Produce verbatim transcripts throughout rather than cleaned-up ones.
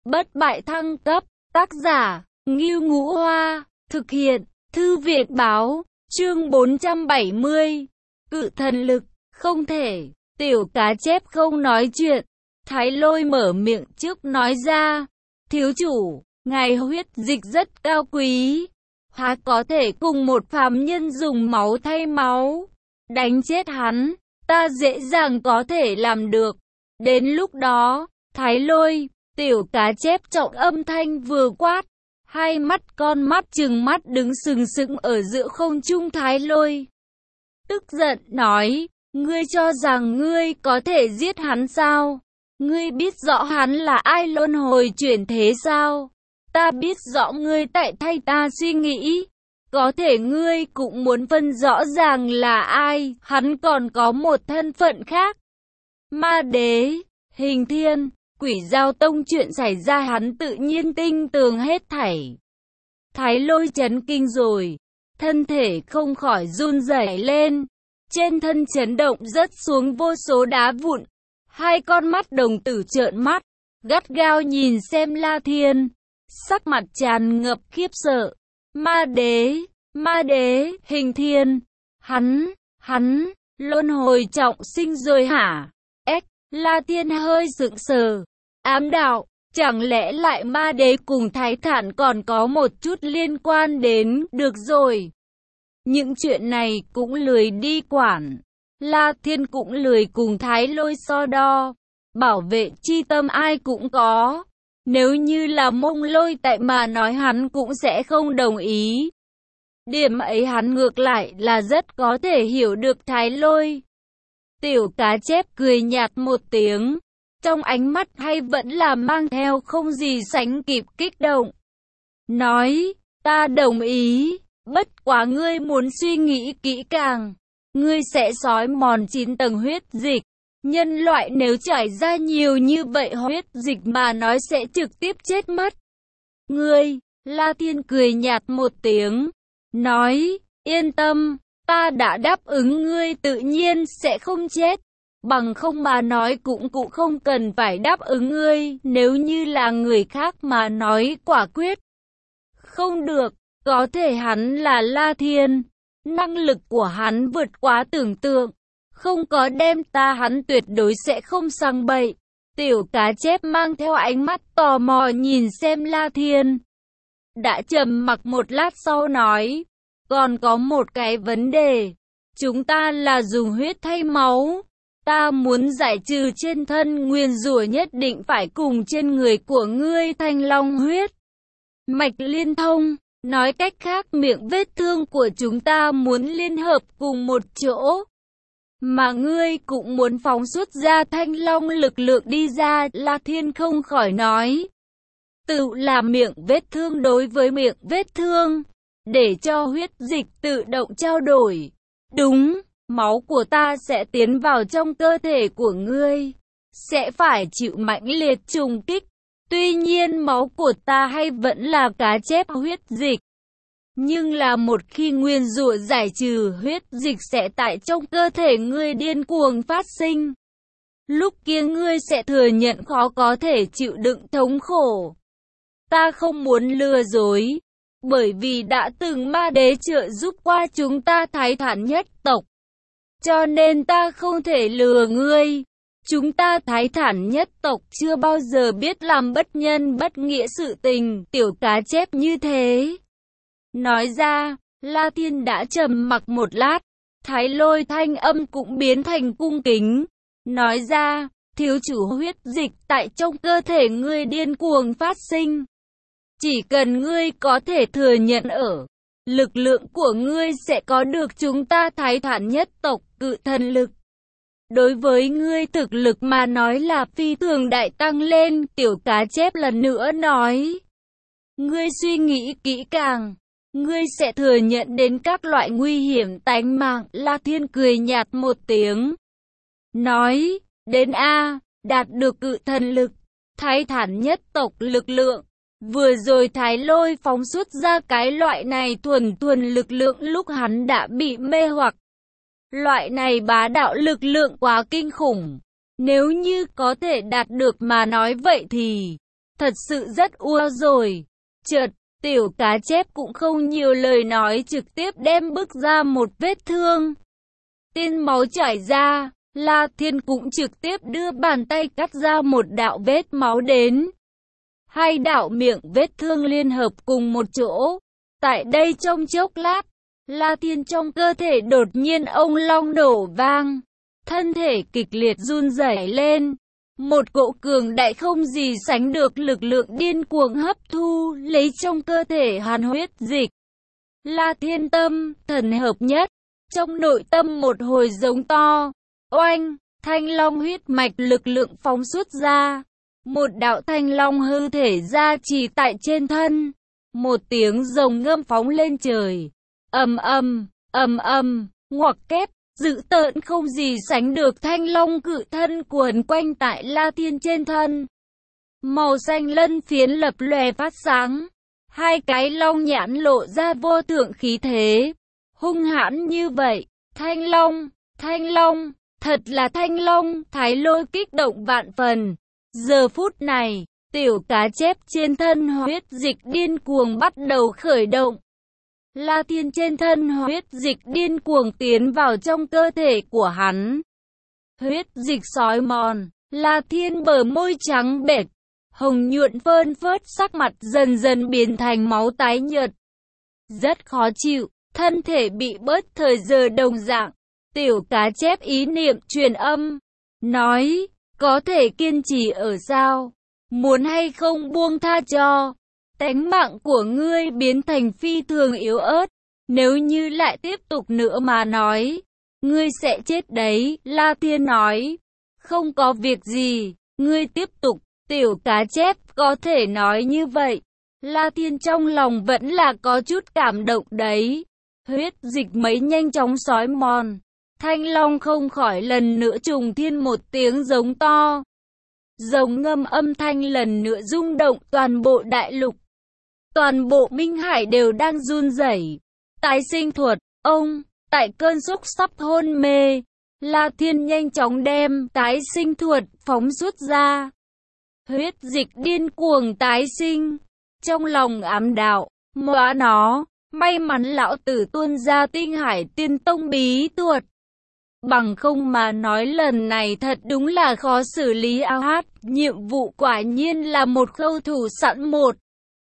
bất bại thăng cấp, tác giả, Ngưu Ngũ Hoa, thực hiện, Thư viện Báo, chương bốn trăm bảy mươi, cự thần lực, không thể, tiểu cá chép không nói chuyện, Thái Lôi mở miệng trước nói ra, thiếu chủ, ngài huyết dịch rất cao quý, há có thể cùng một phàm nhân dùng máu thay máu, đánh chết hắn, ta dễ dàng có thể làm được, đến lúc đó, Thái Lôi, tiểu cá chép trọng âm thanh vừa quát, hai mắt con mắt trừng mắt đứng sừng sững ở giữa không trung. Thái Lôi tức giận nói, ngươi cho rằng ngươi có thể giết hắn sao? Ngươi biết rõ hắn là ai luân hồi chuyển thế sao? Ta biết rõ ngươi tại thay ta suy nghĩ. Có thể ngươi cũng muốn phân rõ ràng là ai, hắn còn có một thân phận khác. Ma đế, hình thiên, quỷ giao tông chuyện xảy ra hắn tự nhiên tinh tường hết thảy. Thái Lôi chấn kinh rồi, thân thể không khỏi run rẩy lên, trên thân chấn động rớt xuống vô số đá vụn, hai con mắt đồng tử trợn mắt, gắt gao nhìn xem La Thiên, sắc mặt tràn ngập khiếp sợ. Ma đế, ma đế, hình thiên, hắn, hắn, luân hồi trọng sinh rồi hả? Ếch, La Thiên hơi sững sờ, ám đạo, chẳng lẽ lại ma đế cùng Thái Thản còn có một chút liên quan đến, được rồi. Những chuyện này cũng lười đi quản, La Thiên cũng lười cùng Thái Lôi so đo, bảo vệ chi tâm ai cũng có. Nếu như là Mông Lôi tại mà nói hắn cũng sẽ không đồng ý. Điểm ấy hắn ngược lại là rất có thể hiểu được Thái Lôi. Tiểu cá chép cười nhạt một tiếng, trong ánh mắt hay vẫn là mang theo không gì sánh kịp kích động. Nói, ta đồng ý, bất quá ngươi muốn suy nghĩ kỹ càng, ngươi sẽ xói mòn chín tầng huyết dịch. Nhân loại nếu trải ra nhiều như vậy huyết dịch mà nói sẽ trực tiếp chết mất. Ngươi, La Thiên cười nhạt một tiếng, nói, yên tâm, ta đã đáp ứng ngươi tự nhiên sẽ không chết. Bằng không mà nói cũng cũng không cần phải đáp ứng ngươi, nếu như là người khác mà nói quả quyết. Không được, có thể hắn là La Thiên, năng lực của hắn vượt quá tưởng tượng. Không có đem ta hắn tuyệt đối sẽ không sang bậy. Tiểu cá chép mang theo ánh mắt tò mò nhìn xem La Thiên. Đã trầm mặc một lát sau nói, còn có một cái vấn đề. Chúng ta là dùng huyết thay máu. Ta muốn giải trừ trên thân nguyền rủa nhất định phải cùng trên người của ngươi thanh long huyết mạch liên thông. Nói cách khác miệng vết thương của chúng ta muốn liên hợp cùng một chỗ. Mà ngươi cũng muốn phóng xuất ra thanh long lực lượng đi ra. La Thiên không khỏi nói. Tự làm miệng vết thương đối với miệng vết thương, để cho huyết dịch tự động trao đổi. Đúng, máu của ta sẽ tiến vào trong cơ thể của ngươi, sẽ phải chịu mãnh liệt trùng kích. Tuy nhiên máu của ta hay vẫn là cá chép huyết dịch. Nhưng là một khi nguyên rủa giải trừ, huyết dịch sẽ tại trong cơ thể ngươi điên cuồng phát sinh. Lúc kia ngươi sẽ thừa nhận khó có thể chịu đựng thống khổ. Ta không muốn lừa dối, bởi vì đã từng ma đế trợ giúp qua chúng ta Thái Thản nhất tộc. Cho nên ta không thể lừa ngươi. Chúng ta Thái Thản nhất tộc chưa bao giờ biết làm bất nhân bất nghĩa sự tình, tiểu cá chép như thế. Nói ra, La Thiên đã trầm mặc một lát, Thái Lôi thanh âm cũng biến thành cung kính. Nói ra, thiếu chủ huyết dịch tại trong cơ thể ngươi điên cuồng phát sinh. Chỉ cần ngươi có thể thừa nhận ở, lực lượng của ngươi sẽ có được chúng ta Thái Thản nhất tộc cự thần lực. Đối với ngươi thực lực mà nói là phi thường đại tăng lên. Tiểu cá chép lần nữa nói. Ngươi suy nghĩ kỹ càng, ngươi sẽ thừa nhận đến các loại nguy hiểm tánh mạng. La Thiên cười nhạt một tiếng, nói, đến A, đạt được cự thần lực, Thái Thản nhất tộc lực lượng. Vừa rồi Thái Lôi phóng xuất ra cái loại này thuần thuần lực lượng lúc hắn đã bị mê hoặc. Loại này bá đạo lực lượng quá kinh khủng. Nếu như có thể đạt được mà nói vậy thì thật sự rất ua rồi. Chợt, tiểu cá chép cũng không nhiều lời nói trực tiếp đem bức ra một vết thương. Tiên máu chảy ra, La Thiên cũng trực tiếp đưa bàn tay cắt ra một đạo vết máu đến. Hai đạo miệng vết thương liên hợp cùng một chỗ. Tại đây trong chốc lát, La Thiên trong cơ thể đột nhiên ông long nổ vang. Thân thể kịch liệt run rẩy lên. Một cỗ cường đại không gì sánh được lực lượng điên cuồng hấp thu lấy trong cơ thể hắn huyết dịch. La Thiên tâm, thần hợp nhất. Trong nội tâm một hồi giống to. Oanh, thanh long huyết mạch lực lượng phóng xuất ra. Một đạo thanh long hư thể ra chỉ tại trên thân. Một tiếng rồng ngâm phóng lên trời. Ầm ầm, ầm ầm, ngoặc kép, dữ tợn không gì sánh được thanh long cự thân quấn quanh tại La Thiên trên thân. Màu xanh lân phiến lập lòe phát sáng. Hai cái long nhãn lộ ra vô thượng khí thế. Hung hãn như vậy, thanh long, thanh long, thật là thanh long, Thái Lôi kích động vạn phần. Giờ phút này, tiểu cá chép trên thân huyết dịch điên cuồng bắt đầu khởi động. La Thiên trên thân huyết dịch điên cuồng tiến vào trong cơ thể của hắn. Huyết dịch sói mòn, La Thiên bờ môi trắng bệch, hồng nhuận phơn phớt, sắc mặt dần dần biến thành máu tái nhợt. Rất khó chịu, thân thể bị bớt thời giờ đồng dạng. Tiểu cá chép ý niệm truyền âm, nói, có thể kiên trì ở sao? Muốn hay không buông tha cho? Tánh mạng của ngươi biến thành phi thường yếu ớt. Nếu như lại tiếp tục nữa mà nói, ngươi sẽ chết đấy. La Thiên nói, không có việc gì, ngươi tiếp tục. Tiểu cá chép có thể nói như vậy. La Thiên trong lòng vẫn là có chút cảm động đấy. Huyết dịch mấy nhanh chóng xói mòn. Thanh long không khỏi lần nữa trùng thiên một tiếng giống to. Rồng ngâm âm thanh lần nữa rung động toàn bộ đại lục. Toàn bộ Minh Hải đều đang run rẩy. Tái sinh thuật, ông, tại cơn sốc sắp hôn mê, La Thiên nhanh chóng đem tái sinh thuật phóng xuất ra. Huyết dịch điên cuồng tái sinh. Trong lòng ám đạo, móa nó, may mắn lão tử tuôn ra Tinh Hải Tiên Tông bí thuật. Bằng không mà nói lần này thật đúng là khó xử lý. A hát, nhiệm vụ quả nhiên là một khâu thủ sẵn một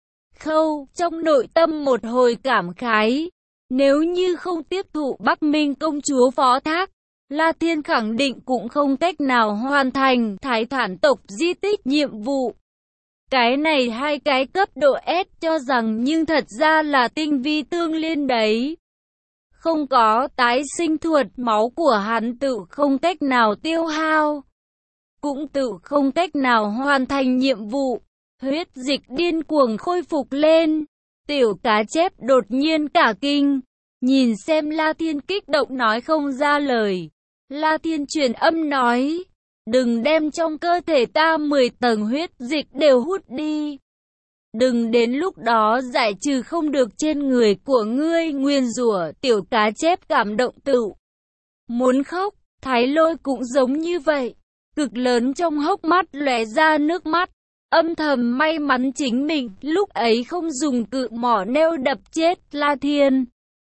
khâu. Trong nội tâm một hồi cảm khái. Nếu như không tiếp thụ Bắc Minh công chúa phó thác, La Thiên khẳng định cũng không cách nào hoàn thành Thái Thản tộc di tích nhiệm vụ. Cái này hai cái cấp độ S cho rằng nhưng thật ra là tinh vi tương liên đấy. Không có tái sinh thuật, máu của hắn tự không cách nào tiêu hao, cũng tự không cách nào hoàn thành nhiệm vụ. Huyết dịch điên cuồng khôi phục lên. Tiểu cá chép đột nhiên cả kinh, nhìn xem La Thiên kích động nói không ra lời. La Thiên truyền âm nói, đừng đem trong cơ thể ta mười tầng huyết dịch đều hút đi. Đừng đến lúc đó giải trừ không được trên người của ngươi nguyền rủa. Tiểu cá chép cảm động tự muốn khóc. Thái Lôi cũng giống như vậy, cực lớn trong hốc mắt lóe ra nước mắt, âm thầm may mắn chính mình lúc ấy không dùng cự mỏ nêu đập chết La Thiên.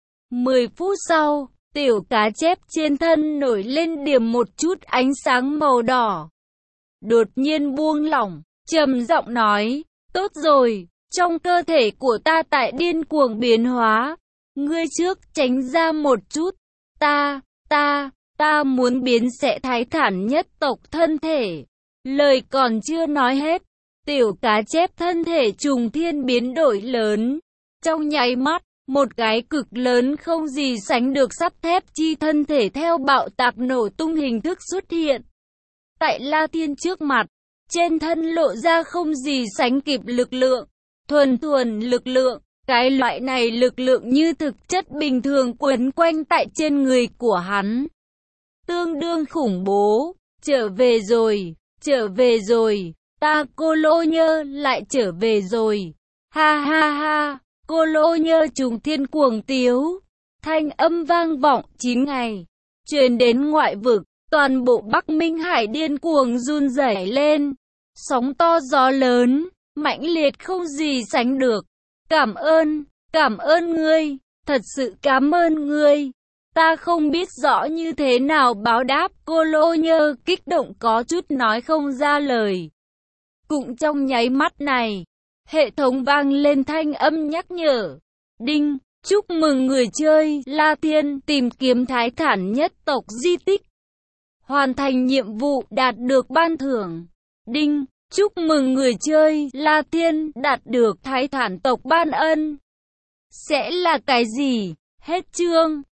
Mười phút sau, tiểu cá chép trên thân nổi lên điểm một chút ánh sáng màu đỏ. Đột nhiên buông lỏng, trầm giọng nói, tốt rồi, trong cơ thể của ta tại điên cuồng biến hóa. Ngươi trước tránh ra một chút. Ta, ta, ta muốn biến sẽ Thái Thản nhất tộc thân thể. Lời còn chưa nói hết, tiểu cá chép thân thể trùng thiên biến đổi lớn. Trong nháy mắt, một cái cực lớn không gì sánh được sắt thép chi thân thể theo bạo tạc nổ tung hình thức xuất hiện tại La Thiên trước mặt. Trên thân lộ ra không gì sánh kịp lực lượng, thuần thuần lực lượng. Cái loại này lực lượng như thực chất bình thường quấn quanh tại trên người của hắn. Tương đương khủng bố. Trở về rồi, trở về rồi, ta Cô Lô Nhơ lại trở về rồi. Ha ha ha, Cô Lô Nhơ trùng thiên cuồng tiếu. Thanh âm vang vọng chín ngày, truyền đến ngoại vực. Toàn bộ Bắc Minh Hải điên cuồng run rẩy lên. Sóng to gió lớn, mãnh liệt không gì sánh được. Cảm ơn, cảm ơn ngươi, thật sự cảm ơn ngươi. Ta không biết rõ như thế nào báo đáp, cô Lô Nhơ kích động có chút nói không ra lời. Cũng trong nháy mắt này, hệ thống vang lên thanh âm nhắc nhở. Đinh, chúc mừng người chơi La Thiên tìm kiếm thái thản nhất tộc di tích. Hoàn thành nhiệm vụ đạt được ban thưởng. Đinh, chúc mừng người chơi La Thiên đạt được thái thản tộc ban ân. Sẽ là cái gì? Hết chương.